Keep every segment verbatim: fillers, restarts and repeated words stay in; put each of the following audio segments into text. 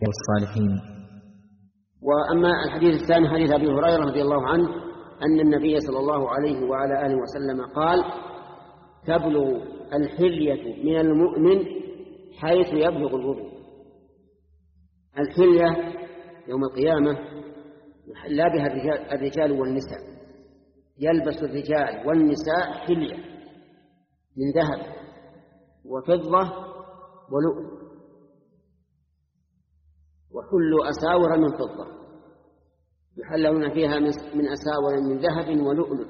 والصالحين. وأما الحديث الثاني حديث أبي هريرة رضي الله عنه أن النبي صلى الله عليه وعلى آله وسلم قال: تبلغ الحلية من المؤمن حيث يبلغ الوضوء. الحلية يوم القيامة يحلى بها الرجال والنساء، يلبس الرجال والنساء حلية من ذهب وفضة ولؤلؤ، وحلوا أساور من فضة، يحلون فيها من أساور من ذهب ولؤلؤ،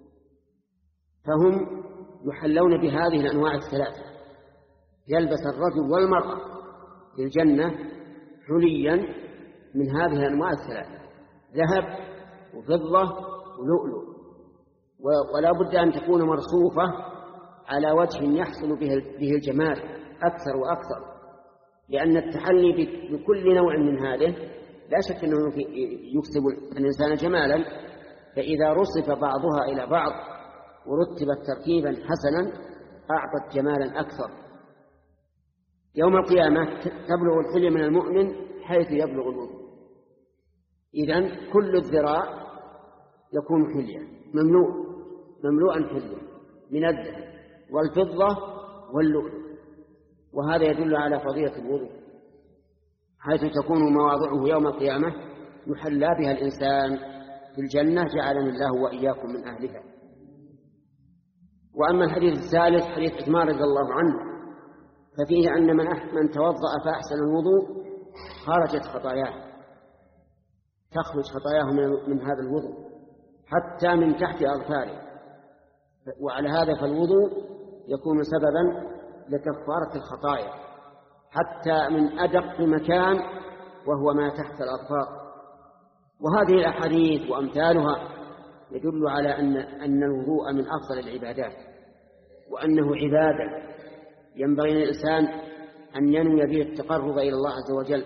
فهم يحلون بهذه الأنواع الثلاثة. يلبس الرجل والمرأة في الجنة حليا من هذه الأنواع الثلاثة: ذهب وفضة ولؤلؤ، ولا بد أن تكون مرصوفة على وجه يحصل به الجمال أكثر وأكثر، لأن التحلي بكل نوع من هذه لا شك أنه يكسب الإنسان جمالا، فإذا رصف بعضها إلى بعض ورتبت ترتيبا حسنا أعطت جمالا أكثر. يوم القيامة تبلغ الحلية من المؤمن حيث يبلغ الوضوء. إذن كل الذراع يكون حلية، مملوء مملوءا حلية من الذهب والفضة واللؤلؤ، وهذا يدل على فضيلة الوضوء، حيث تكون مواضعه يوم القيامة يحلى بها الإنسان في الجنة، جعلنا الله وإياكم من أهلها. وأما الحديث الثالث حديث عثمان رضي الله عنه ففيه أن من, من توضأ فأحسن الوضوء خرجت خطاياه، تخرج خطاياه من, من هذا الوضوء حتى من تحت أظفاره، وعلى هذا فالوضوء يكون سببا لكفارة الخطايا حتى من أدق مكان وهو ما تحت الأظفار. وهذه الأحاديث وأمثالها يدل على أن أن الوضوء من أفضل العبادات، وأنه عبادة ينبغي للإنسان أن ينوي به التقرب إلى الله عز وجل،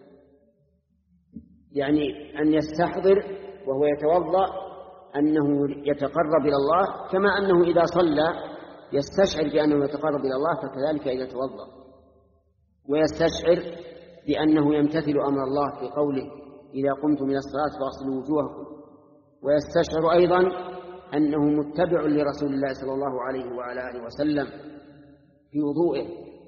يعني أن يستحضر وهو يتوضأ أنه يتقرب إلى الله، كما أنه إذا صلى يستشعر بأنه يتقرب إلى الله، فكذلك إذا توضأ ويستشعر بأنه يمتثل أمر الله في قوله: إذا قمتم إلى الصلاة فاغسلوا وجوهكم، ويستشعر أيضا أنه متبع لرسول الله صلى الله عليه وعلى آله وسلم في وضوئه،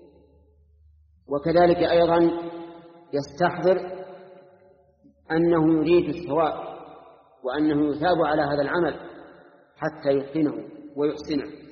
وكذلك أيضا يستحضر أنه يريد الثواب وأنه يثاب على هذا العمل حتى يتقنه ويحسنه.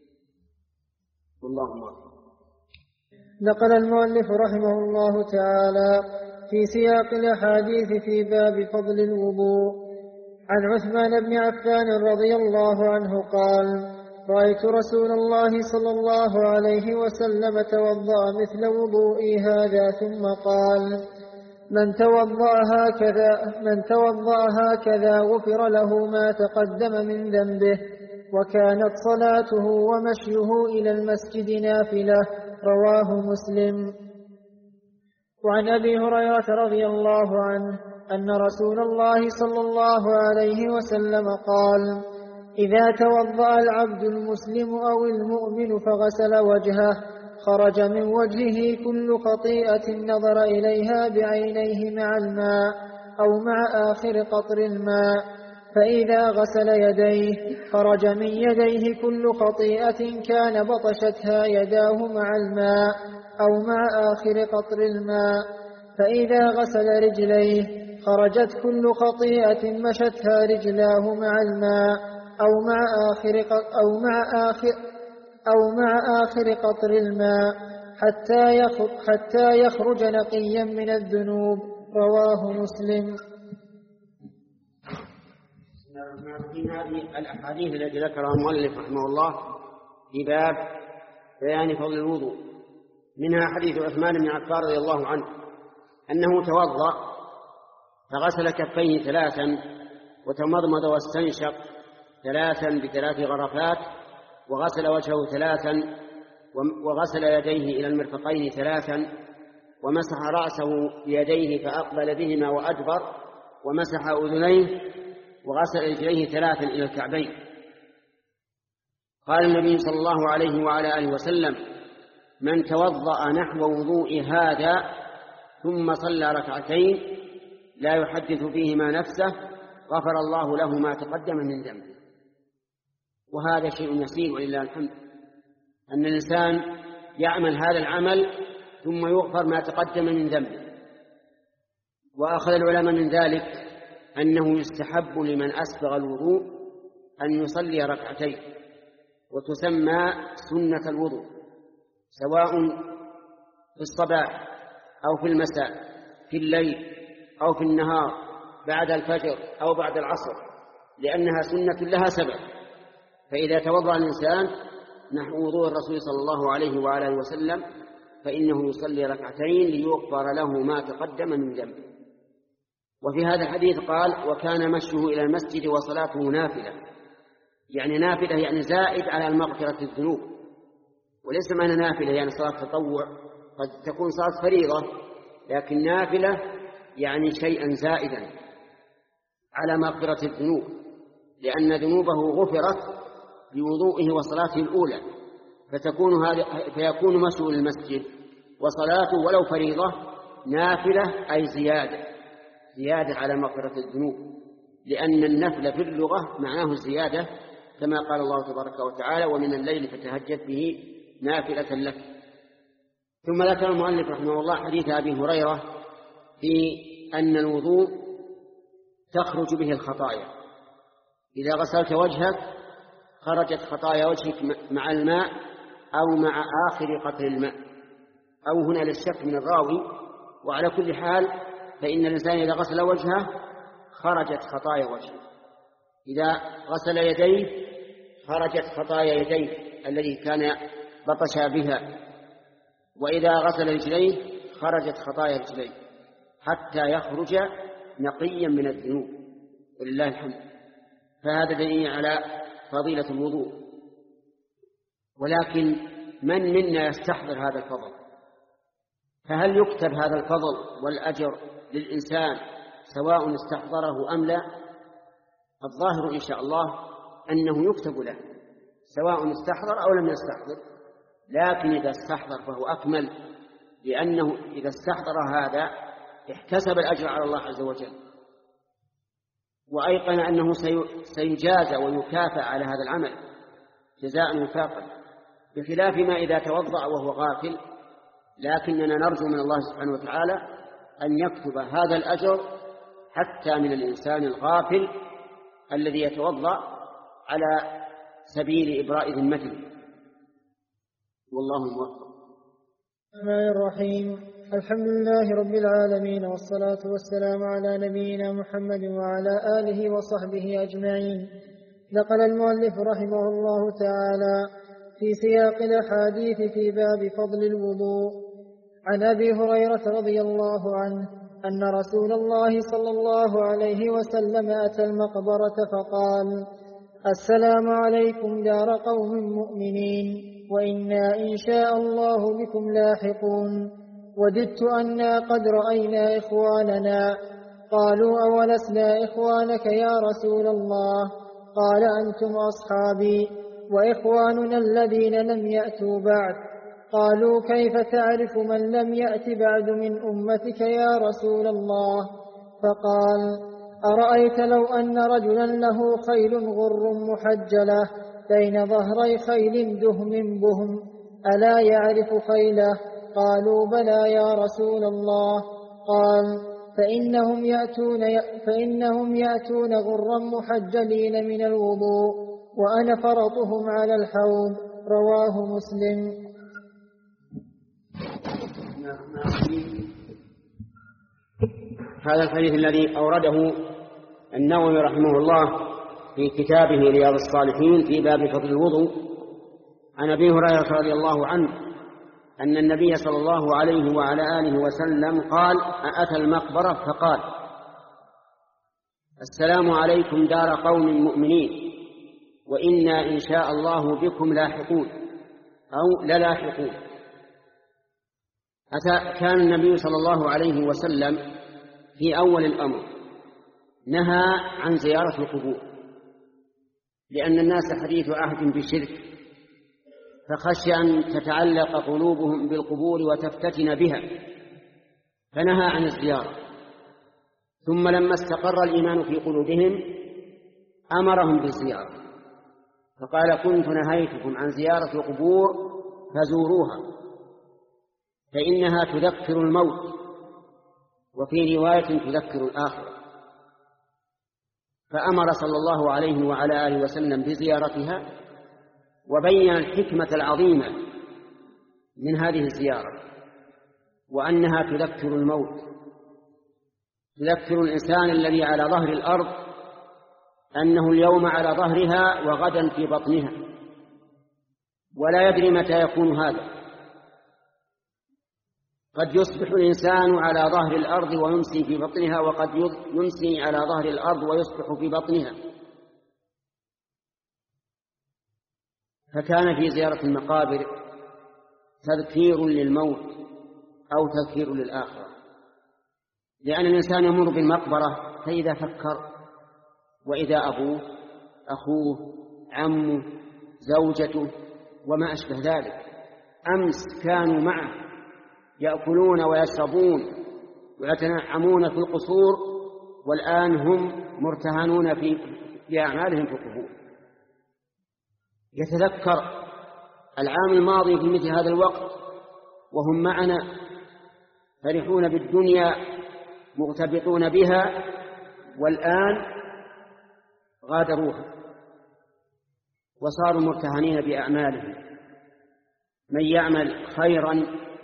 والله أعلم. نقل المؤلف رحمه الله تعالى في سياق الأحاديث في باب فضل الوضوء عن عثمان بن عفان رضي الله عنه قال: رأيت رسول الله صلى الله عليه وسلم توضأ مثل وضوئي هذا ثم قال: من توضأ هكذا من توضأ هكذا غفر له ما تقدم من ذنبه، وكانت صلاته ومشيه إلى المسجد نافلة. رواه مسلم. وعن أبي هريرة رضي الله عنه أن رسول الله صلى الله عليه وسلم قال: إذا توضأ العبد المسلم أو المؤمن فغسل وجهه خرج من وجهه كل خطيئة نظر إليها بعينيه مع الماء أو مع آخر قطر الماء. فإذا غسل يديه خرج من يديه كل خطيئة كان بطشتها يداه مع الماء أو مع آخر قطر الماء. فإذا غسل رجليه خرجت كل خطيئة مشتها رجلاه مع الماء أو مع آخر أو مع آخر أو مع آخر قطر الماء حتى يخرج حتى يخرج نقيا من الذنوب. رواه مسلم. في هذه الأحاديث التي ذكرها المؤلف رحمه الله في باب بيان فضل الوضوء، منها حديث عثمان بن عفان رضي الله عنه أنه توضأ فغسل كفيه ثلاثا وتمضمض واستنشق ثلاثا بثلاث غرفات، وغسل وجهه ثلاثا، وغسل يديه إلى المرفقين ثلاثا، ومسح رأسه بيديه فأقبل بهما وأدبر، ومسح أذنيه، وغسل رجليه ثلاثا إلى الكعبين. قال النبي صلى الله عليه وعلى آله وسلم: من توضأ نحو وضوء هذا ثم صلى ركعتين لا يحدث فيهما نفسه غفر الله له ما تقدم من ذنبه. وهذا شيء يسير ولله الحمد، أن الإنسان يعمل هذا العمل ثم يغفر ما تقدم من ذنبه. وأخذ العلماء من ذلك أنه يستحب لمن أسبغ الوضوء أن يصلي ركعتين، وتسمى سنة الوضوء، سواء في الصباح أو في المساء، في الليل أو في النهار، بعد الفجر أو بعد العصر، لأنها سنة لها سبب. فإذا توضأ الإنسان نحو وضوء الرسول صلى الله عليه وآله وسلم فإنه يصلي ركعتين ليغفر له ما تقدم من ذنبه. وفي هذا الحديث قال: وكان مشيه إلى المسجد وصلاته نافلة، يعني نافلة يعني زائد على المغفرة الذنوب، وليس معنى نافلة يعني صلاة تطوع، قد تكون صلاة فريضة، لكن نافلة يعني شيئا زائدا على مغفرة الذنوب، لأن ذنوبه غفرت بوضوئه وصلاته الأولى، فتكون هذا فيكون مشيه المسجد وصلاته ولو فريضة نافلة أي زيادة زيادة على مغفرة الذنوب، لأن النفل في اللغة معناه الزيادة، كما قال الله تبارك وتعالى: ومن الليل فتهجد به نافلة لك. ثم ذكر المؤلف رحمه الله حديث أبي هريرة في أن الوضوء تخرج به الخطايا، إذا غسلت وجهك خرجت خطايا وجهك مع الماء أو مع آخر قطر الماء، أو هنا للشك من الراوي. وعلى كل حال فإن الإنسان إذا غسل وجهه خرجت خطايا وجهه، إذا غسل يديه خرجت خطايا يديه الذي كان بطش بها، وإذا غسل رجليه خرجت خطايا رجليه، حتى يخرج نقيا من الذنوب، ولله الحمد. فهذا دليل على فضيلة الوضوء. ولكن من منا يستحضر هذا الفضل؟ فهل يكتب هذا الفضل والأجر للإنسان سواء استحضره أم لا؟ الظاهر إن شاء الله أنه يكتب له سواء استحضر أو لم يستحضر، لكن إذا استحضر فهو أكمل، لأنه إذا استحضر هذا احتسب الأجر على الله عز وجل، وأيقن أنه سيجازى ويكافأ على هذا العمل جزاء وفاقا، بخلاف ما إذا توضأ وهو غافل. لكننا نرجو من الله سبحانه وتعالى أن يكتب هذا الأجر حتى من الإنسان الغافل الذي يتوضأ على سبيل إبراء ذمته، والله موفق. الرحمن الرحيم. الحمد لله رب العالمين، والصلاة والسلام على نبينا محمد وعلى آله وصحبه أجمعين. نقل المؤلف رحمه الله تعالى في سياق الأحاديث في باب فضل الوضوء عن أبي هريرة رضي الله عنه أن رسول الله صلى الله عليه وسلم أتى المقبرة فقال: السلام عليكم دار قوم مؤمنين، وإنا إن شاء الله بكم لاحقون، وددت أنا قد رأينا إخواننا. قالوا: أولسنا إخوانك يا رسول الله؟ قال: أنتم أصحابي وإخواننا الذين لم يأتوا بعد. قالوا: كيف تعرف من لم يأت بعد من أمتك يا رسول الله؟ فقال: أرأيت لو أن رجلا له خيل غر محجلة بين ظهري خيل دهم بهم ألا يعرف خيله؟ قالوا: بلى يا رسول الله. قال: فإنهم يأتون, فإنهم يأتون غرا محجلين من الوضوء، وأنا فرطهم على الحوض. رواه مسلم. هذا الحديث الذي أورده النووي رحمه الله في كتابه رياض الصالحين في باب فضل الوضوء عن أبي هريرة رضي الله عنه أن النبي صلى الله عليه وعلى آله وسلم قال: أتى المقبرة فقال: السلام عليكم دار قوم مؤمنين، وإنا إن شاء الله بكم لاحقون أو للاحقون. أتى كان النبي صلى الله عليه وسلم في أول الأمر نهى عن زيارة القبور، لأن الناس حديث عهد بالشرك، فخشي أن تتعلق قلوبهم بالقبور وتفتتن بها، فنهى عن الزيارة. ثم لما استقر الإيمان في قلوبهم أمرهم بالزيارة، فقال كنت نهيتكم عن زيارة القبور فزوروها فإنها تذكر الموت، وفي رواية تذكر الآخرة. فأمر صلى الله عليه وعلى آله وسلم بزيارتها، وبين الحكمة العظيمة من هذه الزيارة، وأنها تذكر الموت، تذكر الإنسان الذي على ظهر الأرض أنه اليوم على ظهرها وغدا في بطنها، ولا يدري متى يكون هذا. قد يصبح الإنسان على ظهر الأرض ويمسي في بطنها، وقد يمسي على ظهر الأرض ويصبح في بطنها. فكان في زيارة المقابر تذكير للموت أو تذكير للآخرة، لأن الإنسان يمر بالمقبرة فإذا فكر وإذا أبوه أخوه عمه زوجته وما أشبه ذلك أمس كانوا معه يأكلون ويشربون ويتنعمون في القصور، والآن هم مرتهنون في, في أعمالهم في القبور. يتذكر العام الماضي في مثل هذا الوقت وهم معنا فرحون بالدنيا مغتبطون بها، والآن غادروها وصاروا مرتهنين بأعمالهم. من يعمل خيرا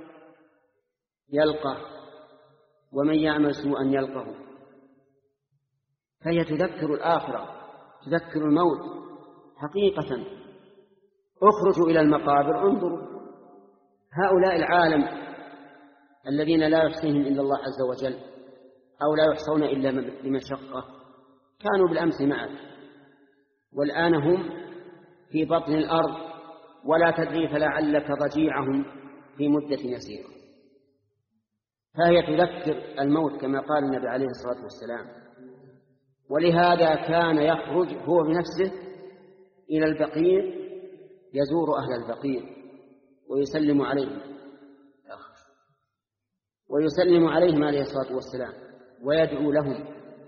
يلقى ومن يعمل سوءا يلقه. فهي تذكر الآخرة، تذكر الموت حقيقة. اخرجوا إلى المقابر انظروا هؤلاء العالم الذين لا يحصيهم إلا الله عز وجل أو لا يحصون إلا بمشقة، كانوا بالأمس معك والآن هم في بطن الأرض ولا تدري فلعلك ضجيعهم في مدة يسيرة. فهي تذكر الموت كما قال النبي عليه الصلاة والسلام. ولهذا كان يخرج هو بنفسه إلى البقيع يزور أهل البقيع ويسلم عليهم ويسلم عليهم عليه الصلاة والسلام ويدعو لهم.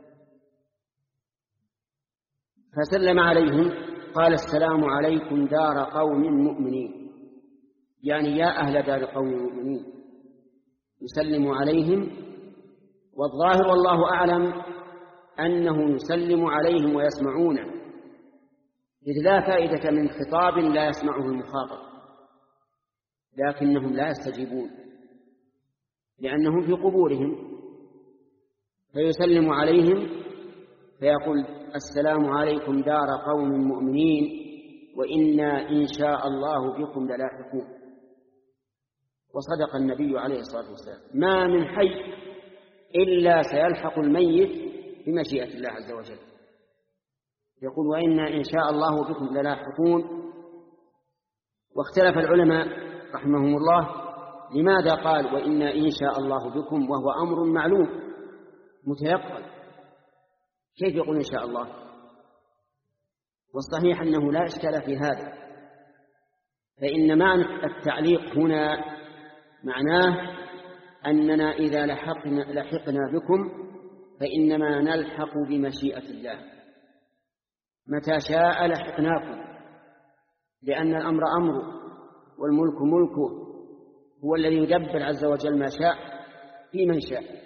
فسلم عليهم قال السلام عليكم دار قوم مؤمنين، يعني يا أهل دار قوم مؤمنين. يسلم عليهم، والظاهر والله أعلم أنه يسلم عليهم ويسمعونه، إذ لا فائدة من خطاب لا يسمعه المخاطب، لكنهم لا يستجيبون لأنهم في قبورهم. فيسلم عليهم فيقول السلام عليكم دار قوم مؤمنين وإنا إن شاء الله بكم للاحقون. وصدق النبي عليه الصلاة والسلام: ما من حي إلا سيلحق الميت بمشيئة الله عز وجل. يقول وإنا إن شاء الله بكم للاحقون. واختلف العلماء رحمهم الله لماذا قال وإنا إن شاء الله بكم وهو أمر معلوم متيقن، كيف يقول إن شاء الله؟ والصحيح أنه لا إشكال في هذا، فإن معنى التعليق هنا معناه أننا إذا لحقنا, لحقنا بكم فإنما نلحق بمشيئة الله، متى شاء لحقناكم، لأن الأمر أمره والملك ملكه، هو الذي يدبر عز وجل ما شاء في من شاء.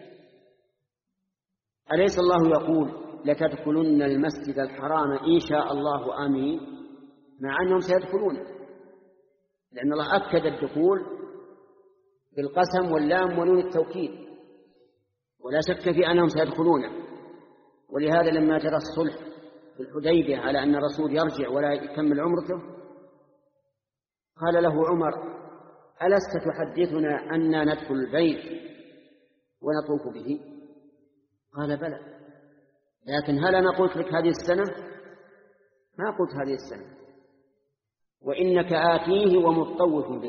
أليس الله يقول لتدخلن المسجد الحرام إن شاء الله آمين، مع أنهم سيدخلون، لأن الله أكد الدخول بالقسم واللام ونون التوكيد، ولا شك في أنهم سيدخلون. ولهذا لما جرى الصلح في الحديبية على أن الرسول يرجع ولا يكمل عمرته، قال له عمر: ألست تحدثنا أننا ندخل البيت ونطوف به؟ قال: بلى، لكن هل أنا قلت لك هذه السنة؟ ما قلت هذه السنة، وإنك آتيه ومطوف به.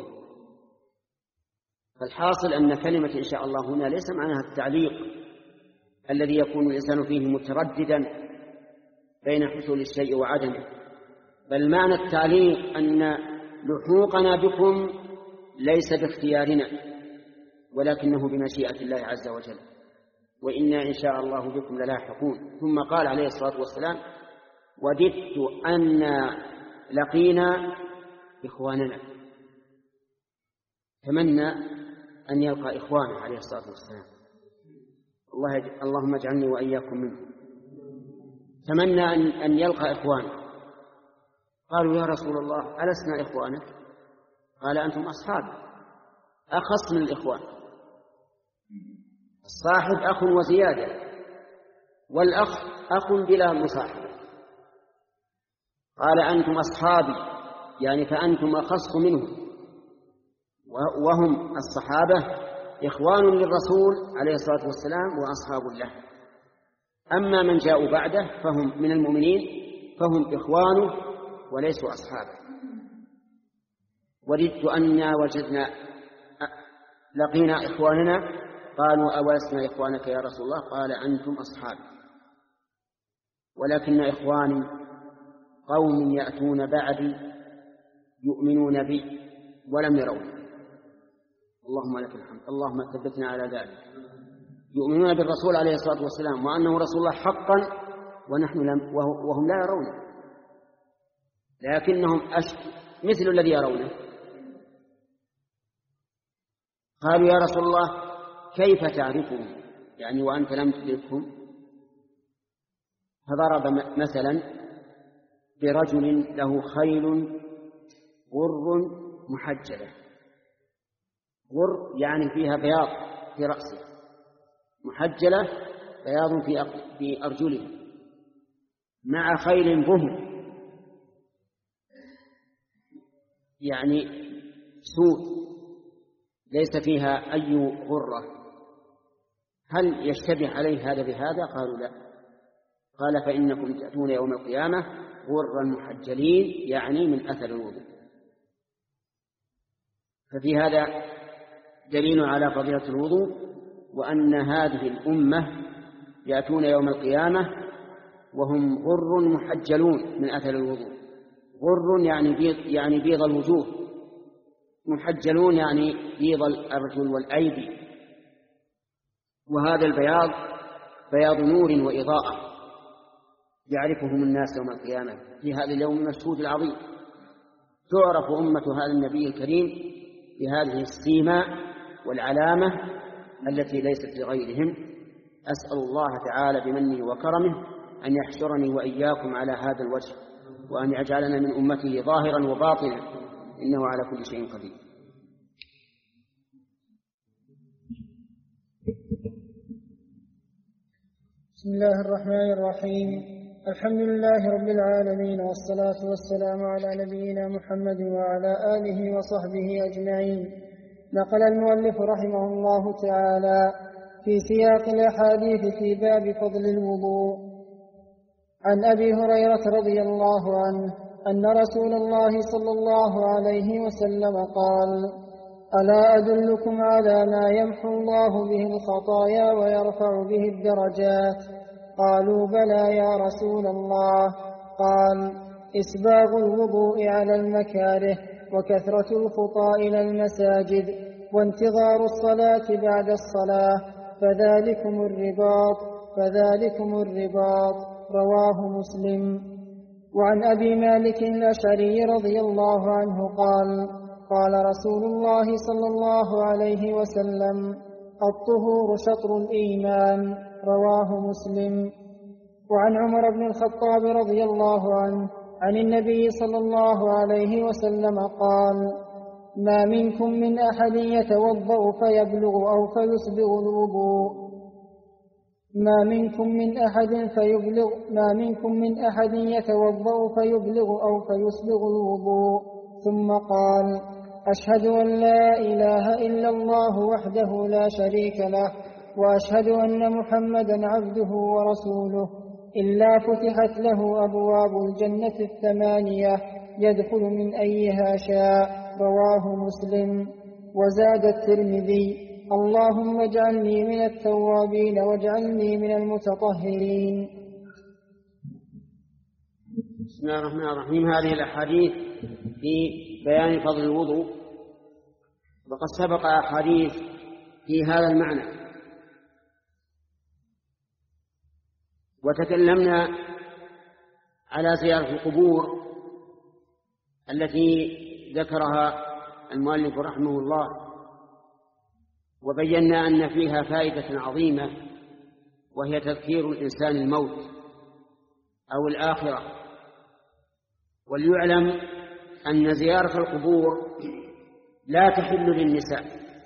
فالحاصل أن كلمة إن شاء الله هنا ليس معناها التعليق الذي يكون الإنسان فيه مترددا بين حصول الشيء وعدمه، بل معنى التعليق أن لحوقنا بكم ليس باختيارنا، ولكنه بمشيئة الله عز وجل، وإنا إن شاء الله بكم للاحقون. ثم قال عليه الصلاة والسلام: وددت أن لقينا إخواننا. تمنى أن يلقى إخوانه عليه الصلاة والسلام. الله يج... اللهم اجعلني وإياكم منهم. تمنى أن, أن يلقى إخوانه. قالوا: يا رسول الله ألسنا إخوانك؟ قال: أنتم أصحاب، أخص من الإخوان. الصاحب أخ وزيادة، والأخ أخ بلا مصاحبة. قال: أنتم أصحابي، يعني فأنتم أخص منهم، وهم الصحابة إخوان للرسول عليه الصلاة والسلام وأصحاب له. أما من جاءوا بعده فهم من المؤمنين، فهم إخوانه وليسوا أصحابه. وددت أننا وجدنا لقينا إخواننا. قالوا: أولسنا إخوانك يا رسول الله؟ قال: أنتم أصحابي، ولكن إخواني قوم يأتون بعدي يؤمنون بي ولم يروني. اللهم لك الحمد، اللهم ثبتنا على ذلك. يؤمنون بالرسول عليه الصلاة والسلام وأنه رسول الله حقا، ونحن لم وهم لا يرونه، لكنهم مثل الذي يرونه. قالوا: يا رسول الله كيف تعرفهم يعني وأنت لم تدركهم؟ فضرب مثلا برجل له خيل غر محجلة. غر يعني فيها بياض في رأسه، محجلة بياض في أرجله، مع خيل بهم يعني سود ليس فيها أي غرة. هل يشتبه عليه هذا بهذا؟ قالوا: لا. قال: فإنكم تأتون يوم القيامة غرا محجلين، يعني من أثر الوضوء. ففي هذا دليل على فضيلة الوضوء، وأن هذه الأمة يأتون يوم القيامة وهم غر محجلون من أثر الوضوء. غر يعني بيض, يعني بيض الوجوه، محجلون يعني بيض الأرجل والأيدي. وهذا البياض بياض نور وإضاءة يعرفهم الناس يوم القيامة في هذا اليوم المشهود العظيم. تعرف أمة هذا النبي الكريم بهذه السيماء والعلامة التي ليست لغيرهم. أسأل الله تعالى بمنه وكرمه أن يحشرني وإياكم على هذا الوجه، وأن يجعلنا من أمته ظاهرا وباطنا، إنه على كل شيء قدير. بسم الله الرحمن الرحيم. الحمد لله رب العالمين، والصلاة والسلام على نبينا محمد وعلى آله وصحبه أجمعين. نقل المؤلف رحمه الله تعالى في سياق الأحاديث في باب فضل الوضوء عن أبي هريرة رضي الله عنه أن رسول الله صلى الله عليه وسلم قال: ألا أدلكم على ما يمحو الله به الخطايا ويرفع به الدرجات؟ قالوا: بلى يا رسول الله. قال: إسباغ الوضوء على المكاره، وكثرة الخطى إلى المساجد، وانتظار الصلاة بعد الصلاة، فذلكم الرباط فذلكم الرباط رواه مسلم. وعن أبي مالك الأشعري رضي الله عنه قال: قال رسول الله صلى الله عليه وسلم: الطهور شطر الإيمان، رواه مسلم. وعن عمر بن الخطاب رضي الله عنه عن النبي صلى الله عليه وسلم قال: ما منكم من أحد يتوضأ فيبلغ أو فيسبغ الوضوء ما منكم من أحد فيبلغ ما منكم من أحد يتوضأ فيبلغ أو فيسبغ الوضوء، ثم قال: أشهد أن لا إله إلا الله وحده لا شريك له، وأشهد أن محمدا عبده ورسوله، إلا فتحت له أبواب الجنة الثمانية يدخل من أيها شاء، رواه مسلم. وزاد الترمذي: اللهم اجعلني من التوابين واجعلني من المتطهرين. بسم الله الرحمن الرحيم. هذه الأحاديث في بيان فضل الوضوء، وقد سبق أحاديث في هذا المعنى. وتكلمنا على زيارة القبور التي ذكرها المؤلف رحمه الله، وبينا أن فيها فائدة عظيمة، وهي تذكير الإنسان الموت أو الآخرة. وليعلم أن زيارة القبور لا تحل للنساء،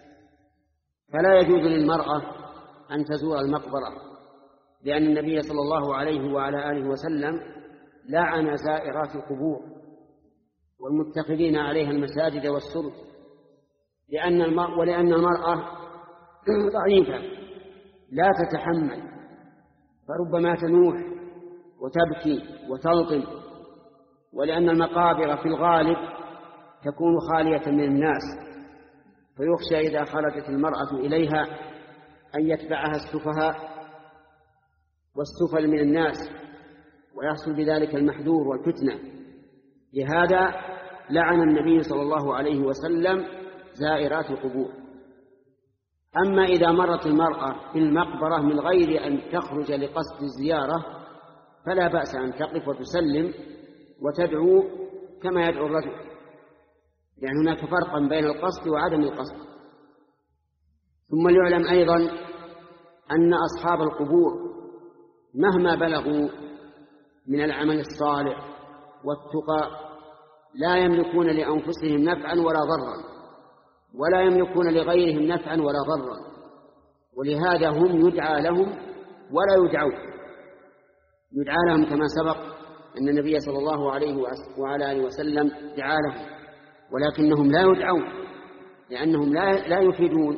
فلا يجوز للمرأة أن تزور المقبرة، لأن النبي صلى الله عليه وعلى آله وسلم لعن زائرات القبور والمتخذين عليها المساجد والسرج، لأن المرأة ولأن المرأة ضعيفة لا تتحمل، فربما تنوح وتبكي وتلطم، ولأن المقابر في الغالب تكون خالية من الناس، فيخشى إذا خرجت المرأة إليها أن يتبعها السفهاء والسفل من الناس، ويحصل بذلك المحذور والفتنة. لهذا لعن النبي صلى الله عليه وسلم زائرات القبور. أما إذا مرت المرأة في المقبرة من غير أن تخرج لقصد الزيارة فلا بأس أن تقف وتسلم وتدعو كما يدعو الرجل، لأن هناك فرقا بين القصد وعدم القصد. ثم ليعلم أيضا أن أصحاب القبور مهما بلغوا من العمل الصالح والتقى لا يملكون لأنفسهم نفعا ولا ضرا، ولا يملكون لغيرهم نفعا ولا ضرا، ولهذا هم يدعى لهم ولا يدعون. يدعى لهم كما سبق أن النبي صلى الله عليه وعلى آله وسلم دعا لهم، ولكنهم لا يدعون لأنهم لا, لا يفيدون.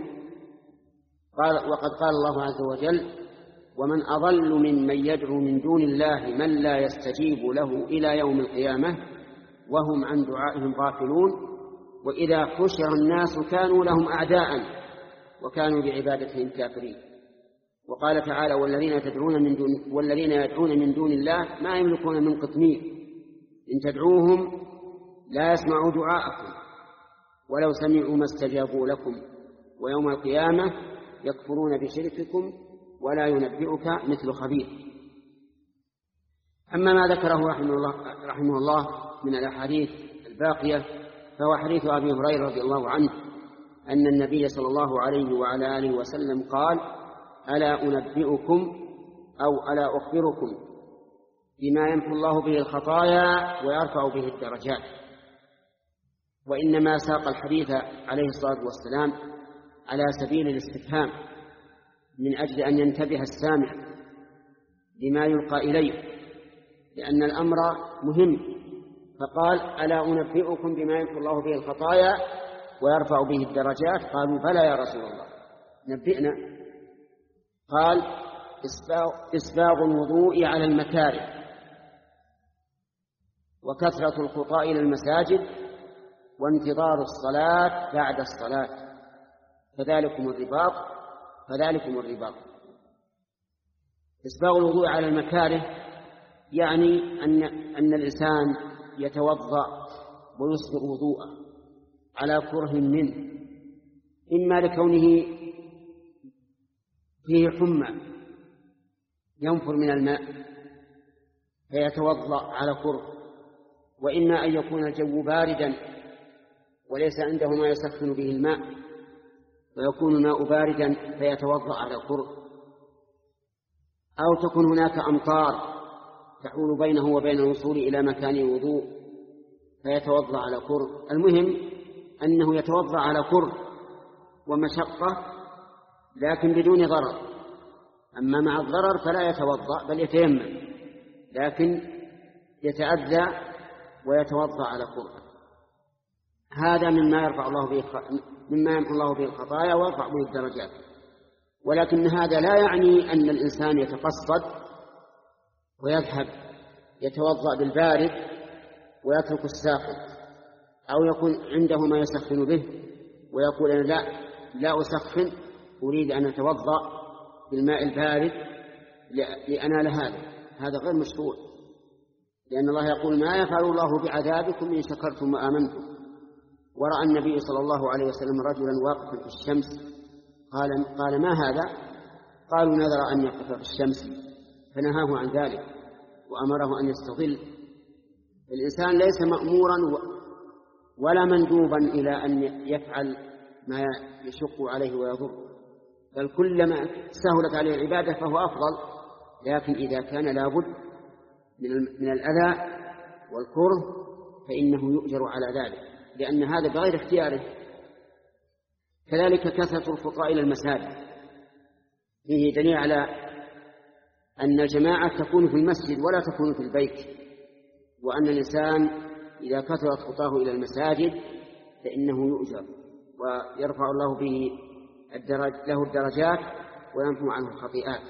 قال وقد قال الله عز وجل: ومن أضل ممن يدعو من دون الله من لا يستجيب له إلى يوم القيامة وهم عن دعائهم غافلون وإذا حشر الناس كانوا لهم أعداء وكانوا بعبادتهم كافرين. وقال تعالى: والذين تدعون من دون والذين يدعون من دون الله ما يملكون من قطمير إن تدعوهم لا يسمعوا دعاءكم ولو سمعوا ما استجابوا لكم ويوم القيامة يكفرون بشرككم ولا ينبئك مثل خبير. أما ما ذكره رحمه الله, رحمه الله من الأحاديث الباقية فهو حديث أبي هريرة رضي الله عنه أن النبي صلى الله عليه وعلى آله وسلم قال: ألا أنبئكم أو ألا أخبركم بما يمحو الله به الخطايا ويرفع به الدرجات. وإنما ساق الحديث عليه الصلاة والسلام على سبيل الاستفهام من أجل أن ينتبه السامع لما يلقى إليه، لأن الأمر مهم. فقال: ألا أنبئكم بما يمحو الله به الخطايا ويرفع به الدرجات؟ قالوا: بلى يا رسول الله، نبئنا. قال: إسباغ الوضوء على المكاره وكثرة الخطى إلى المساجد وانتظار الصلاة بعد الصلاة فذلكم الرباط فذلكم الرباط. إسباغ الوضوء على المكاره يعني أن أن الإنسان يتوضأ ويسبغ وضوءه على كره منه، إما لكونه فيه حمى ينفر من الماء فيتوضأ على كره، وإما أن يكون الجو باردا وليس عنده ما يسخن به الماء ويكون الماء باردا فيتوضأ على كره، أو تكون هناك أمطار تحول بينه وبين الوصول إلى مكان الوضوء فيتوضأ على كره. المهم أنه يتوضأ على كره ومشقة لكن بدون ضرر. أما مع الضرر فلا يتوضأ بل يتيمم، لكن يتأذى ويتوضأ على كره. هذا مما يرفع الله به مما يمحو الله به الخطايا ويرفع به الدرجات. ولكن هذا لا يعني أن الإنسان يتقصد ويذهب يتوضأ بالبارد ويترك الساخن، أو يكون عنده ما يسخن به ويقول: أنا لا لا أسخن، أريد أن أتوضأ بالماء البارد لأنال هذا. هذا غير مشروع، لأن الله يقول: ما يفعل الله بعذابكم إن شكرتم وآمنتم. ورأى النبي صلى الله عليه وسلم رجلا واقفا في الشمس قال قال ما هذا؟ قالوا نذر أن يقف في الشمس، فنهاه عن ذلك وأمره أن يستظل. الإنسان ليس مأمورا ولا مندوبا إلى أن يفعل ما يشق عليه ويضر، بل كلما سهلت عليه العبادة فهو أفضل، لكن إذا كان لابد من الأذى والكره فإنه يؤجر على ذلك، لأن هذا بغير اختياره. كذلك كثرة الخطى إلى المساجد فيه دليل على أن الجماعة تكون في المسجد ولا تكون في البيت، وأن الإنسان إذا كثرت خطاه إلى المساجد فإنه يؤجر ويرفع الله به الدرج له الدرجات ويمحو عنه الخطيئات.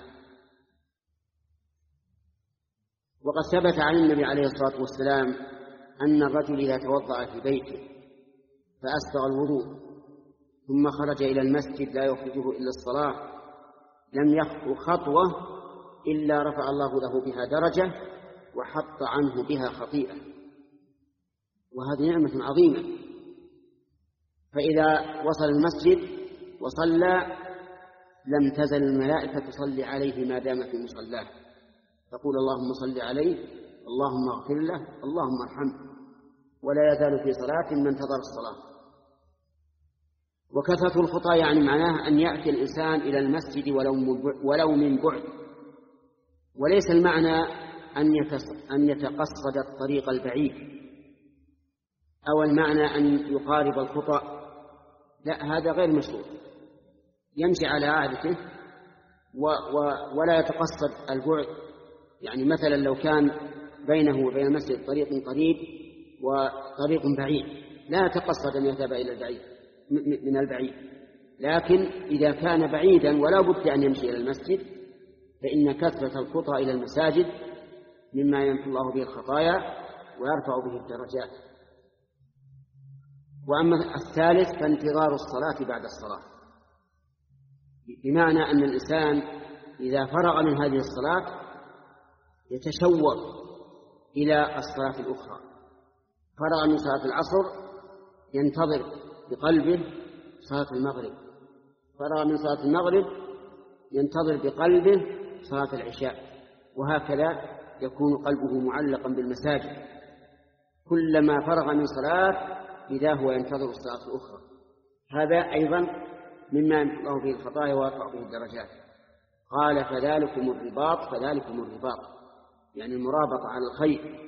وقد ثبت عن النبي عليه الصلاة والسلام أن الرجل إذا توضأ في بيته فأسبغ الوضوء ثم خرج إلى المسجد لا يخرجه إلا الصلاة لم يخطو خطوة إلا رفع الله له بها درجة وحط عنه بها خطيئة، وهذه نعمة عظيمة. فإذا وصل المسجد وصلى لم تزل الملائكة تصلي عليه ما دام في مصلاه، تقول اللهم صل عليه، اللهم اغفر له، اللهم ارحمه، ولا يزال في صلاة من انتظر الصلاة. وكثرة الخطى يعني معناه أن يأتي الإنسان إلى المسجد ولو من بعد، وليس المعنى أن يتقصد الطريق البعيد أو المعنى أن يقارب الخطى، لا، هذا غير مشروع، يمشي على عادته و و ولا يتقصد البعد. يعني مثلا لو كان بينه وبين المسجد طريق قريب وطريق بعيد لا يتقصد أن يذهب إلى البعيد من البعيد، لكن إذا كان بعيدا ولا بد أن يمشي إلى المسجد فإن كثرة الخطى إلى المساجد مما يمحو الله به الخطايا ويرفع به الدرجات. وأما الثالث فانتظار الصلاة بعد الصلاة، بمعنى أن الإنسان إذا فرغ من هذه الصلاة يتشوق إلى الصلاة الأخرى. فرغ من صلاة العصر ينتظر بقلبه صلاة المغرب، فرغ من صلاة المغرب ينتظر بقلبه صلاة العشاء، وهكذا يكون قلبه معلقا بالمساجد، كلما فرغ من صلاة إذا هو ينتظر الصلاة الأخرى. هذا أيضا مما يمحو الله به الخطايا ويرفع به الدرجات. قال فذلكم الرباط، فذلكم الرباط يعني المرابطة على الخير،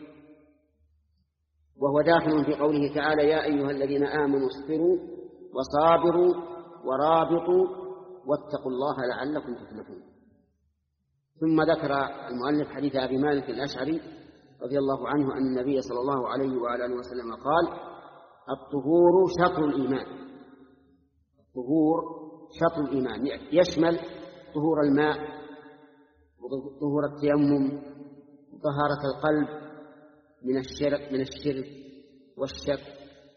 وهو داخل في قوله تعالى يا أيها الذين آمنوا اصبروا وصابروا ورابطوا واتقوا الله لعلكم تفلحون. ثم ذكر المؤلف حديث أبي مالك الأشعري رضي الله عنه أن النبي صلى الله عليه وعلى آله وسلم قال الطهور شطر الإيمان. الطهور شطر الإيمان يشمل طهور الماء وطهور التيمم وطهارة القلب من الشرك من الشرك والشك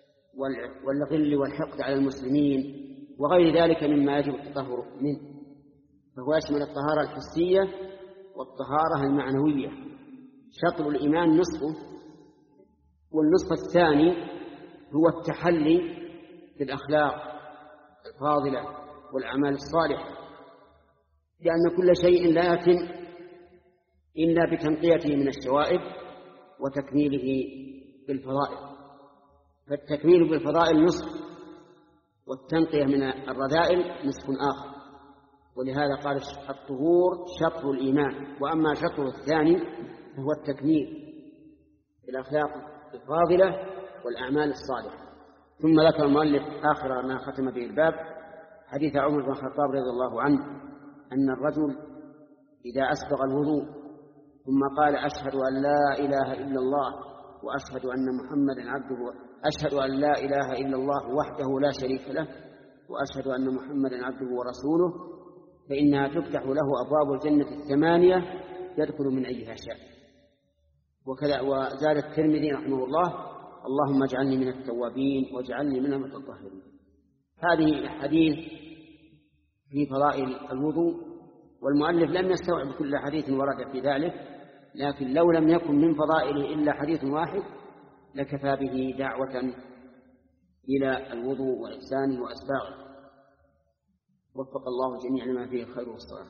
والغل والحقد على المسلمين وغير ذلك مما يجب التطهر منه، فهو يشمل الطهارة الحسية والطهارة المعنوية. شطر الإيمان نصفه، والنصف الثاني هو التحلي بالأخلاق الفاضلة والأعمال الصالحة، لأن كل شيء لا يتم إلا بتنقيته من الشوائب وتكميله بالفضائل، فالتكميل بالفضائل نصف والتنقية من الرذائل نصف آخر، ولهذا قال الطهور شطر الإيمان. وأما شطر الثاني فهو التكميل بالأخلاق الفاضلة والأعمال الصالحة. ثم ذكر المؤلف آخر ما ختم به الباب حديث عمر بن الخطاب رضي الله عنه أن الرجل إذا أسبغ الوضوء ثم قال أشهد أن لا إله إلا الله وأشهد أن محمدا عبده أشهد أن لا إله إلا الله وحده لا شريك له وأشهد أن محمدا عبده ورسوله فإنها تفتح له أبواب الجنة الثمانية يدخل من أيها شاء. وكذا وزاد الترمذي رحمه الله اللهم اجعلني من التوابين واجعلني من المتطهرين. هذه حديث في فضائل الوضوء، والمؤلف لم يستوعب كل حديث ورد في ذلك، لكن لو لم يكن من فضائله إلا حديث واحد لكفى به دعوة إلى الوضوء وإحسانه وأسباغه. وفق الله جميعا لما فيه الخير والصلاح.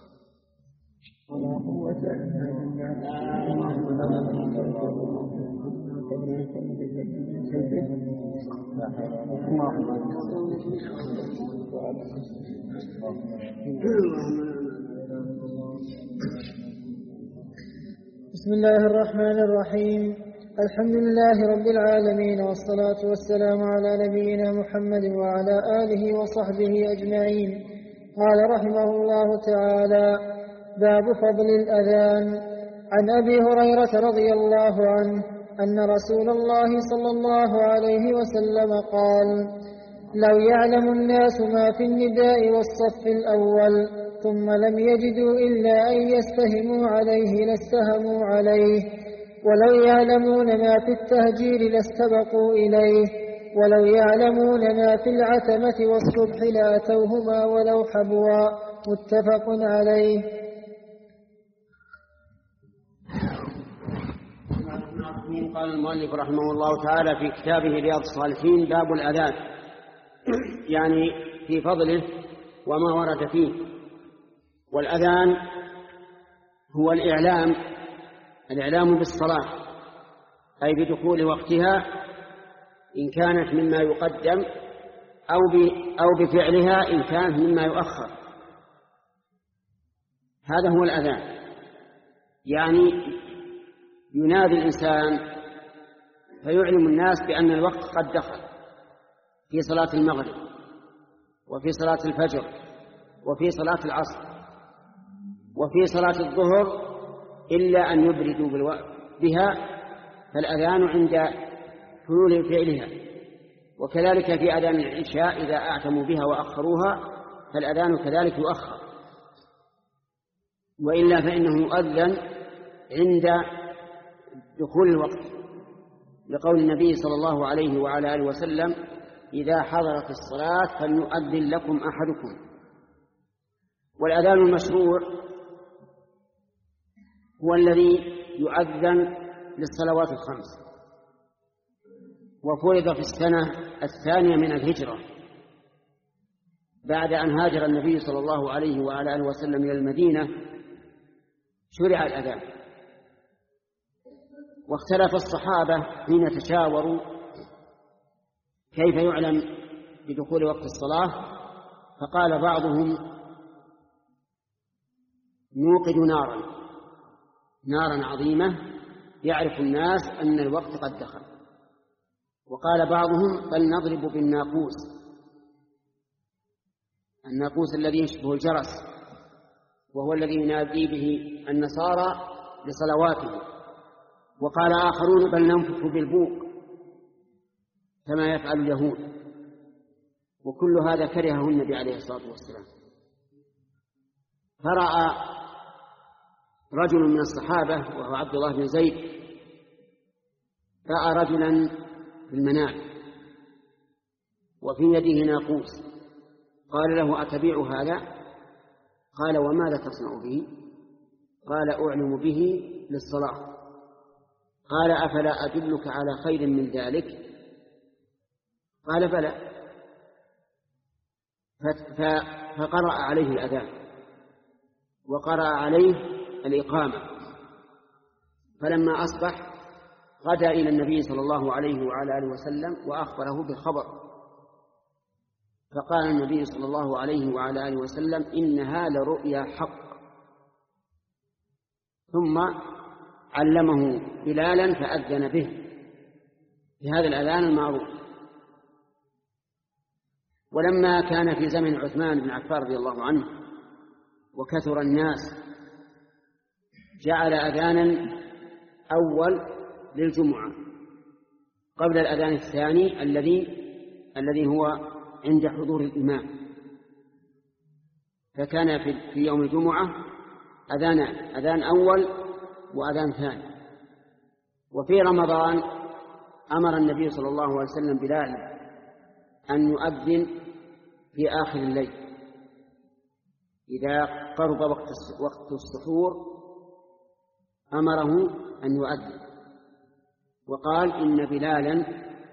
بسم الله الرحمن الرحيم. الحمد لله رب العالمين، والصلاة والسلام على نبينا محمد وعلى آله وصحبه أجمعين. قال رحمه الله تعالى: باب فضل الأذان. عن أبي هريرة رضي الله عنه أن رسول الله صلى الله عليه وسلم قال: لو يعلم الناس ما في النداء والصف الأول ثم لم يجدوا إلا أن يستهموا عليه لاستهموا عليه، ولو يعلمون ما في التهجير لاستبقوا إليه، ولو يعلمون ما في العتمة والصبح لأتوهما ولو حبوا. متفق عليه. قال المؤلف رحمه الله تعالى في كتابه رياض الصالحين: باب الأذان، يعني في فضله وما ورد فيه. والأذان هو الإعلام الإعلام بالصلاة، أي بدخول وقتها إن كانت مما يقدم أو أو بفعلها إن كانت مما يؤخر. هذا هو الأذان، يعني ينادي الإنسان فيعلم الناس بأن الوقت قد دخل، في صلاة المغرب وفي صلاة الفجر وفي صلاة العصر وفي صلاة الظهر، إلا أن يبردوا بها، فالأذان عند حلول فعلها. وكذلك في أذان العشاء إذا أعتموا بها وأخروها فالأذان كذلك يؤخر، وإلا فإنه يؤذن عند دخول الوقت، لقول النبي صلى الله عليه وعلى آله وسلم: إذا حضرت الصلاة فليؤذن لكم أحدكم. والأذان المشروع هو الذي يؤذن للصلوات الخمس، وفرض في السنة الثانية من الهجرة بعد أن هاجر النبي صلى الله عليه وعلى آله وسلم إلى المدينة. شرع الأذان، واختلف الصحابة حين تشاوروا كيف يعلم بدخول وقت الصلاة، فقال بعضهم: نوقد نارا نارا عظيمة يعرف الناس أن الوقت قد دخل. وقال بعضهم: بل نضرب بالناقوس، الناقوس الذي يشبه الجرس، وهو الذي ينادي به النصارى لصلواتهم. وقال آخرون: بل ننفخ بالبوق كما يفعل اليهود. وكل هذا كرهه النبي عليه الصلاة والسلام. فرأى رجل من الصحابة وهو عبد الله بن زيد، رأى رجلا في المنام وفي يده ناقوس، قال له: أتبيع هذا؟ قال: وماذا تصنع به؟ قال: أعلم به للصلاة. قال: أفلا أدلك على خير من ذلك؟ قال: بلى. فقرأ عليه الأذان وقرأ عليه الإقامة. فلما أصبح غدا إلى النبي صلى الله عليه وعلى آله وسلم وأخبره بالخبر، فقال النبي صلى الله عليه وعلى آله وسلم: إنها لرؤيا حق. ثم علمه بلالا فأذن به بهذا الأذان المعروف. ولما كان في زمن عثمان بن عفان رضي الله عنه وكثر الناس، جعل أذانا أول للجمعة قبل الأذان الثاني الذي الذي هو عند حضور الإمام. فكان في يوم الجمعة أذان أذان أول وأذان ثاني. وفي رمضان أمر النبي صلى الله عليه وسلم بلال أن يؤذن في آخر الليل إذا قرب وقت السحور، أمره أن يؤذن، وقال: إن بلالا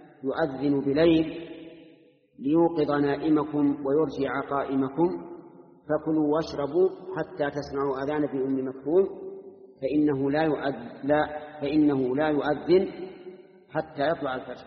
يؤذن بليل ليوقظ نائمكم ويرجع قائمكم فكلوا واشربوا حتى تسمعوا أذان ابن أم مكتوم فإنه لا يؤذن لا فإنه لا يؤذن حتى يطلع الفجر.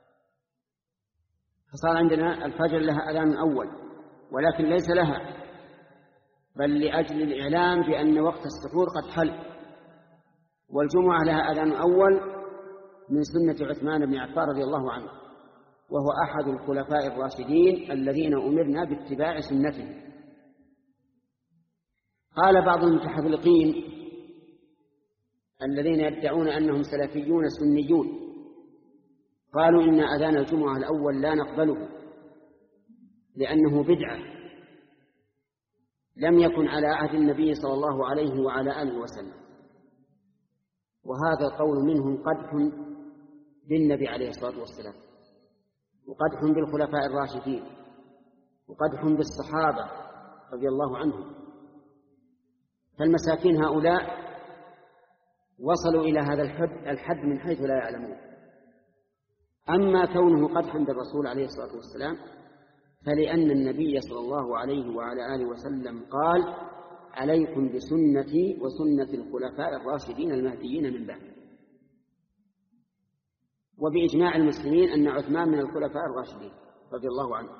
فصار عندنا الفجر لها أذان أول، ولكن ليس لها، بل لأجل الإعلام بأن وقت السحور قد حل. والجمعة لها أذان أول من سنة عثمان بن عفان رضي الله عنه، وهو أحد الخلفاء الراشدين الذين أمرنا باتباع سنته. قال بعض المتحذلقين الذين يدعون أنهم سلفيون سنيون، قالوا إن أذان الجمعة الأول لا نقبله لأنه بدعة لم يكن على عهد النبي صلى الله عليه وعلى آله وسلم، وهذا القول منهم قدح بالنبي عليه الصلاة والسلام، وقدح بالخلفاء الراشدين، وقدح بالصحابة رضي الله عنهم. فالمساكين هؤلاء وصلوا إلى هذا الحد, الحد من حيث لا يعلمون. أما كونه قدحا بالرسول عليه الصلاة والسلام فلأن النبي صلى الله عليه وعلى آله وسلم قال: عليكم بسنتي وسنة الخلفاء الراشدين المهديين من بعد. وبإجماع المسلمين أن عثمان من الخلفاء الراشدين رضي الله عنه.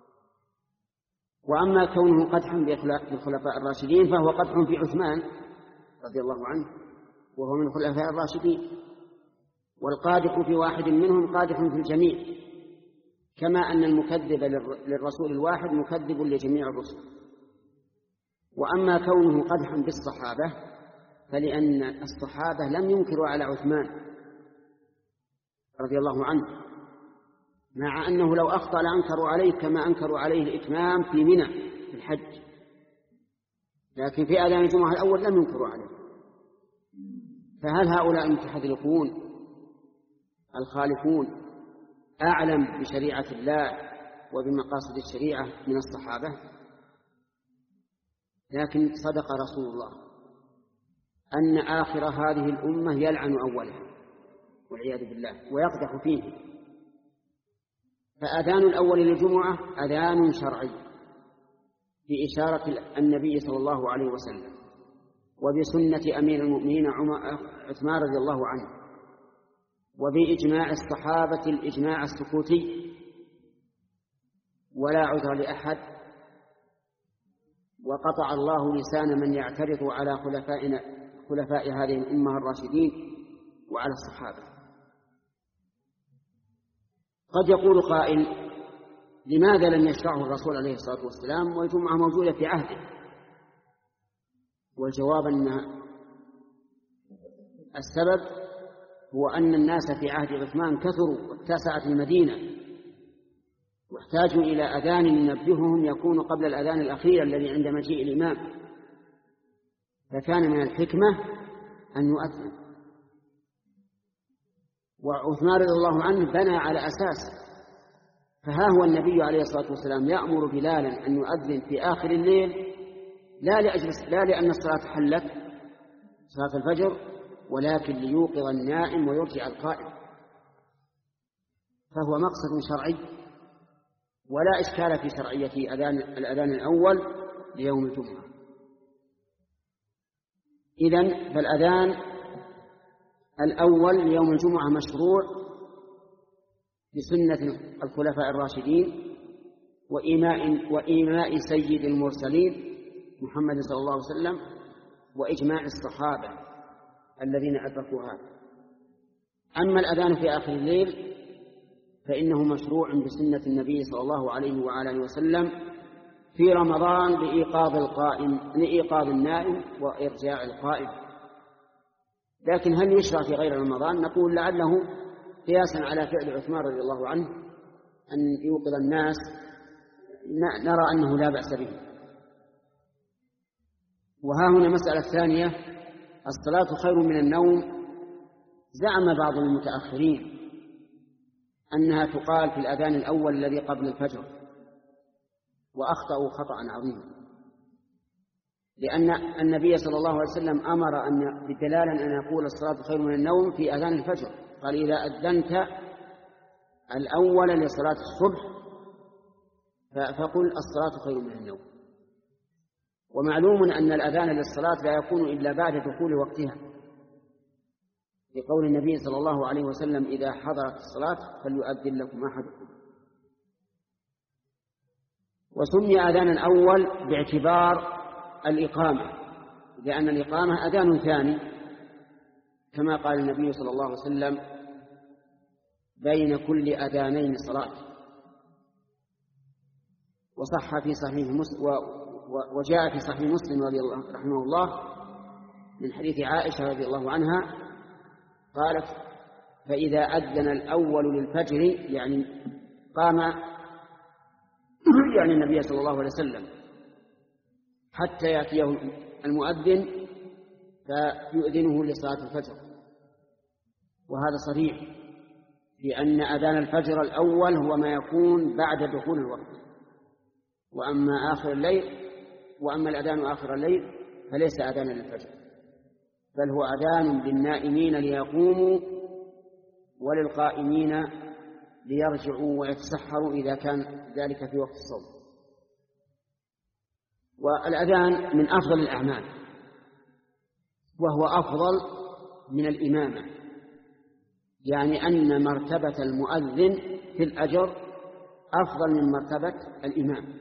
وأما كونه قدحا بالخلفاء الراشدين فهو قدح في عثمان رضي الله عنه، وهو من الخلفاء الراشدين، والقادح في واحد منهم قادح في الجميع، كما أن المكذب للرسول الواحد مكذب لجميع الرسل. وأما كونه قدحا بالصحابة فلأن الصحابة لم ينكروا على عثمان رضي الله عنه، مع أنه لو أخطأ لأنكروا عليه كما أنكروا عليه الإتمام في منى في الحج، لكن في أذان الجمعة الأول لم ينكروا عليه. فهل هؤلاء المتحذلقون الخالفون أعلم بشريعة الله وبمقاصد الشريعة من الصحابة؟ لكن صدق رسول الله أن آخر هذه الأمة يلعن أولها والعياذ بالله ويقدح فيه. فأذان الأول للجمعة أذان شرعي بإشارة النبي صلى الله عليه وسلم وبسنة أمير المؤمنين عثمان رضي الله عنه وبإجماع الصحابة الإجماع السكوتي، ولا عذر لأحد. وقطع الله لسان من يعترض على خلفائنا خلفاء هذه الأمة الراشدين وعلى الصحابة. قد يقول قائل: لماذا لم يشرعه الرسول عليه الصلاة والسلام والجمعة موجودة في عهده؟ والجواب أن السبب هو أن الناس في عهد عثمان كثروا واتسعت المدينة واحتاجوا إلى أذان ينبههم يكون قبل الأذان الأخير الذي عند مجيء الإمام، فكان من الحكمة أن يؤذن. وعثمان رضي الله عنه بنى على أساس، فها هو النبي عليه الصلاة والسلام يأمر بلالا أن يؤذن في آخر الليل، لا لأجل لا لأن الصلاة حلت صلاة الفجر، ولكن ليوقظ النائم ويرجع القائم، فهو مقصد شرعي ولا إشكال في شرعية أذان الأذان الأول ليوم الجمعة. إذن فالأذان الأول ليوم الجمعة مشروع بسنة الخلفاء الراشدين وإيماء, وإيماء سيد المرسلين محمد صلى الله عليه وسلم وإجماع الصحابة الذين أدركوا هذا. أما الأذان في آخر الليل فإنه مشروع بسنة النبي صلى الله عليه وعلى آله وسلم في رمضان لإيقاظ القائم لإيقاظ النائم وإرجاع القائم. لكن هل يشرع في غير رمضان؟ نقول لعله قياسا على فعل عثمان رضي الله عنه أن يوقظ الناس نرى أنه لا بأس به. وها هنا مسألة ثانية: الصلاة خير من النوم. زعم بعض المتأخرين أنها تقال في الأذان الأول الذي قبل الفجر، وأخطأوا خطأ عظيما، لأن النبي صلى الله عليه وسلم أمر أن بدلالا أن يقول الصلاة خير من النوم في أذان الفجر، قال: إذا أذنت الأول لصلاة الصبح فقل الصلاة خير من النوم. ومعلوم أن الأذان للصلاة لا يكون إلا بعد دخول وقتها، لقول النبي صلى الله عليه وسلم: إذا حضرت الصلاة فليؤذن لكم أحدكم. وسمي أذانا أول باعتبار الإقامة، لأن الإقامة أذان ثاني، كما قال النبي صلى الله عليه وسلم: بين كل أذانين صلاة. وصح في صحيح مسلم وجاء في صحيح مسلم رضي الله رحمه الله من حديث عائشة رضي الله عنها قالت: فإذا أذن الأول للفجر، يعني قام يعني النبي صلى الله عليه وسلم حتى يأتيه المؤذن فيؤذنه لصلاة الفجر. وهذا صريح في أن أذان الفجر الأول هو ما يكون بعد دخول الوقت، وأما آخر الليل وأما الأذان آخر الليل فليس أذانا للفجر، بل هو أذان للنائمين ليقوموا وللقائمين ليرجعوا ويتسحروا إذا كان ذلك في وقت الصوم. والأذان من أفضل الأعمال، وهو أفضل من الإمامة، يعني أن مرتبة المؤذن في الأجر أفضل من مرتبة الإمام،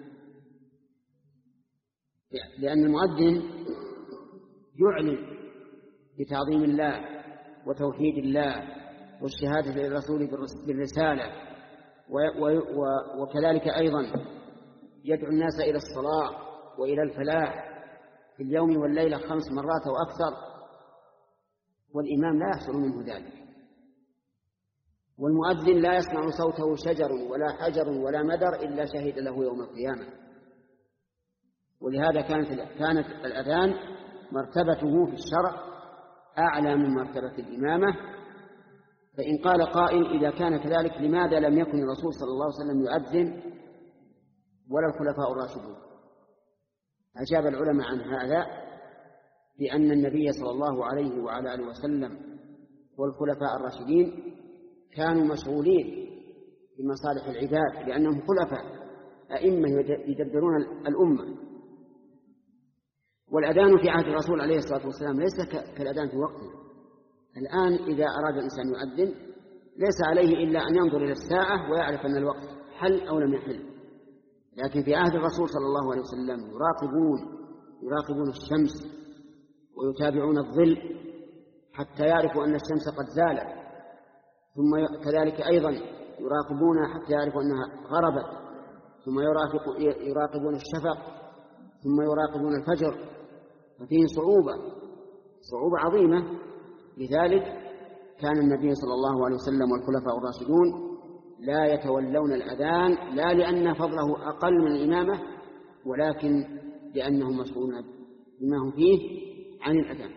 لأن المؤذن يعلن بتعظيم الله وتوحيد الله والشهادة للرسول بالرسالة، وكذلك أيضا يدعو الناس إلى الصلاة وإلى الفلاح في اليوم والليلة خمس مرات أو أكثر، والإمام لا يحصل منه ذلك. والمؤذن لا يسمع صوته شجر ولا حجر ولا مدر إلا شهد له يوم القيامة. ولهذا كانت كانت الأذان مرتبته في الشرع أعلى من مرتبة الإمامة. فإن قال قائل: إذا كان كذلك لماذا لم يكن الرسول صلى الله عليه وسلم يؤذن ولا الخلفاء الراشدون؟ أجاب العلماء عن هذا بأن النبي صلى الله عليه وعلى آله وسلم والخلفاء الراشدين كانوا مشغولين بمصالح العباد، لأنهم خلفاء أئمة يدبرون الأمة. والأذان في عهد الرسول عليه الصلاة والسلام ليس كالأذان في وقته. الآن إذا أراد الإنسان يؤذن ليس عليه إلا أن ينظر إلى الساعة ويعرف أن الوقت حل أو لم يحل. لكن في عهد الرسول صلى الله عليه وسلم يراقبون يراقبون الشمس ويتابعون الظل حتى يعرفوا أن الشمس قد زالت، ثم كذلك أيضا يراقبون حتى يعرفوا أنها غربت، ثم يراقبون الشفق، ثم يراقبون الفجر. ففيه صعوبة صعوبة عظيمة. لذلك كان النبي صلى الله عليه وسلم والخلفاء الراشدون لا يتولون الأذان، لا لأن فضله أقل من الإمامة، ولكن لأنهم مسؤولون بما هم فيه عن الأذان.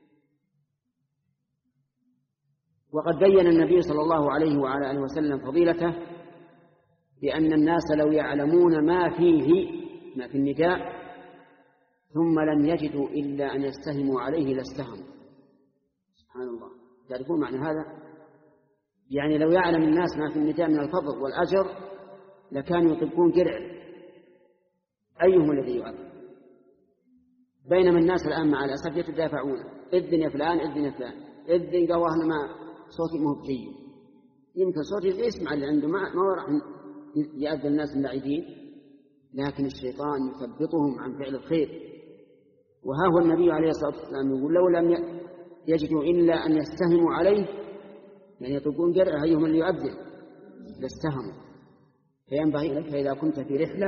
وقد بين النبي صلى الله عليه وعلى آله وسلم فضيلته بأن الناس لو يعلمون ما فيه ما في النداء ثم لم يجدوا إلا أن يستهموا عليه لاستهموا. سبحان الله، تعرفون معنى هذا؟ يعني لو يعلم الناس ما في النداء من الفضل والأجر لكانوا يطلقون جرع أيهم الذي يؤذن. بينما الناس الآن مع الأسف يتدافعون: إذن يا فلان، إذن يا فلان، إذن. قالوا أنا ما صوتي مو جيد، يمكن صوتي يسمع اللي عنده، ما ما راح يأذن الناس البعيدين، لكن الشيطان يثبطهم عن فعل الخير. وها هو النبي عليه الصلاة والسلام يقول: لو لم يجدوا إلا أن يستهموا عليه، يعني يطلقون جرع أيهم اللي يؤذن لاستهموا. فينبغي لك إذا كنت في رحلة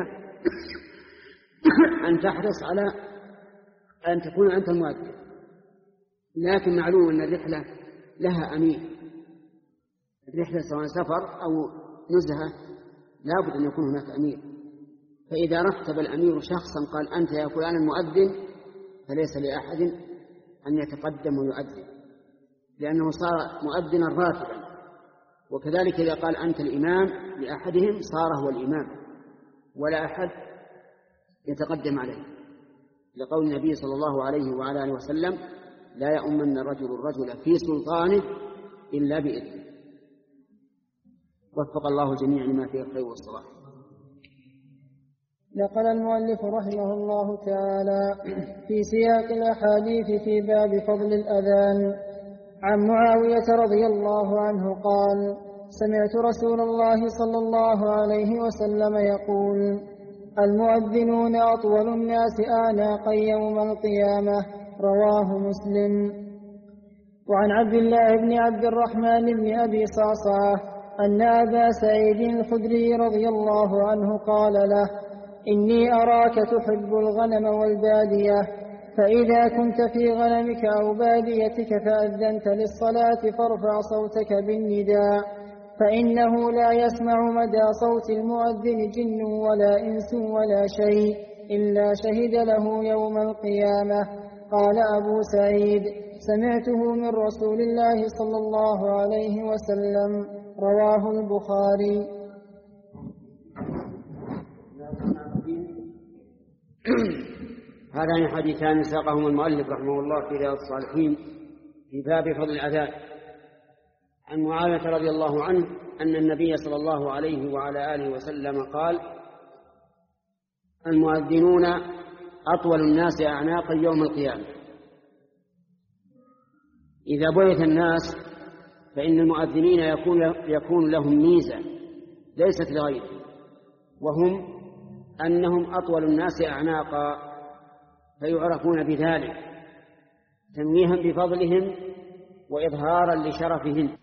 أن تحرص على أن تكون أنت المؤذن، لكن معلوم أن الرحلة لها أمير. الرحلة سواء سفر أو نزهة لابد أن يكون هناك أمير. فإذا رتب الأمير شخصا قال: أنت يا فلان المؤذن، فليس لأحد أن يتقدم ويؤذن، لأنه صار مؤذنا راتبا. وكذلك إذا قال: أنت الإمام لأحدهم، صار هو الإمام ولا أحد يتقدم عليه، لقول النبي صلى الله عليه وعلى آله وسلم: لا يؤمن الرجل الرجل في سلطانه إلا بإذنه. وفق الله جميعا لما فيه الخير والصلاح. نقل المؤلف رحمه الله تعالى في سياق الأحاديث في باب فضل الأذان عن معاوية رضي الله عنه قال: سمعت رسول الله صلى الله عليه وسلم يقول: المؤذنون أطول الناس أعناقا يوم القيامة. رواه مسلم. وعن عبد الله بن عبد الرحمن بن أبي صعصعة أن أبا سعيد الخدري رضي الله عنه قال له: إني أراك تحب الغنم والبادية، فإذا كنت في غنمك أو باديتك فأذنت للصلاة فارفع صوتك بالنداء، فإنه لا يسمع مدى صوت المؤذن جن ولا إنس ولا شيء إلا شهد له يوم القيامة. قال أبو سعيد: سمعته من رسول الله صلى الله عليه وسلم. رواه البخاري. هذان حديثان ساقهما المؤلف رحمه الله في رياض الصالحين في باب فضل الأذان. عن معاوية رضي الله عنه أن النبي صلى الله عليه وعلى آله وسلم قال: المؤذنون أطول الناس أعناقا يوم القيامة. إذا بعث الناس فإن المؤذنين يكون, يكون لهم ميزة ليست لغيرهم، وهم أنهم أطول الناس أعناقا، فيعرفون بذلك تنويها بفضلهم وإظهارا لشرفهم.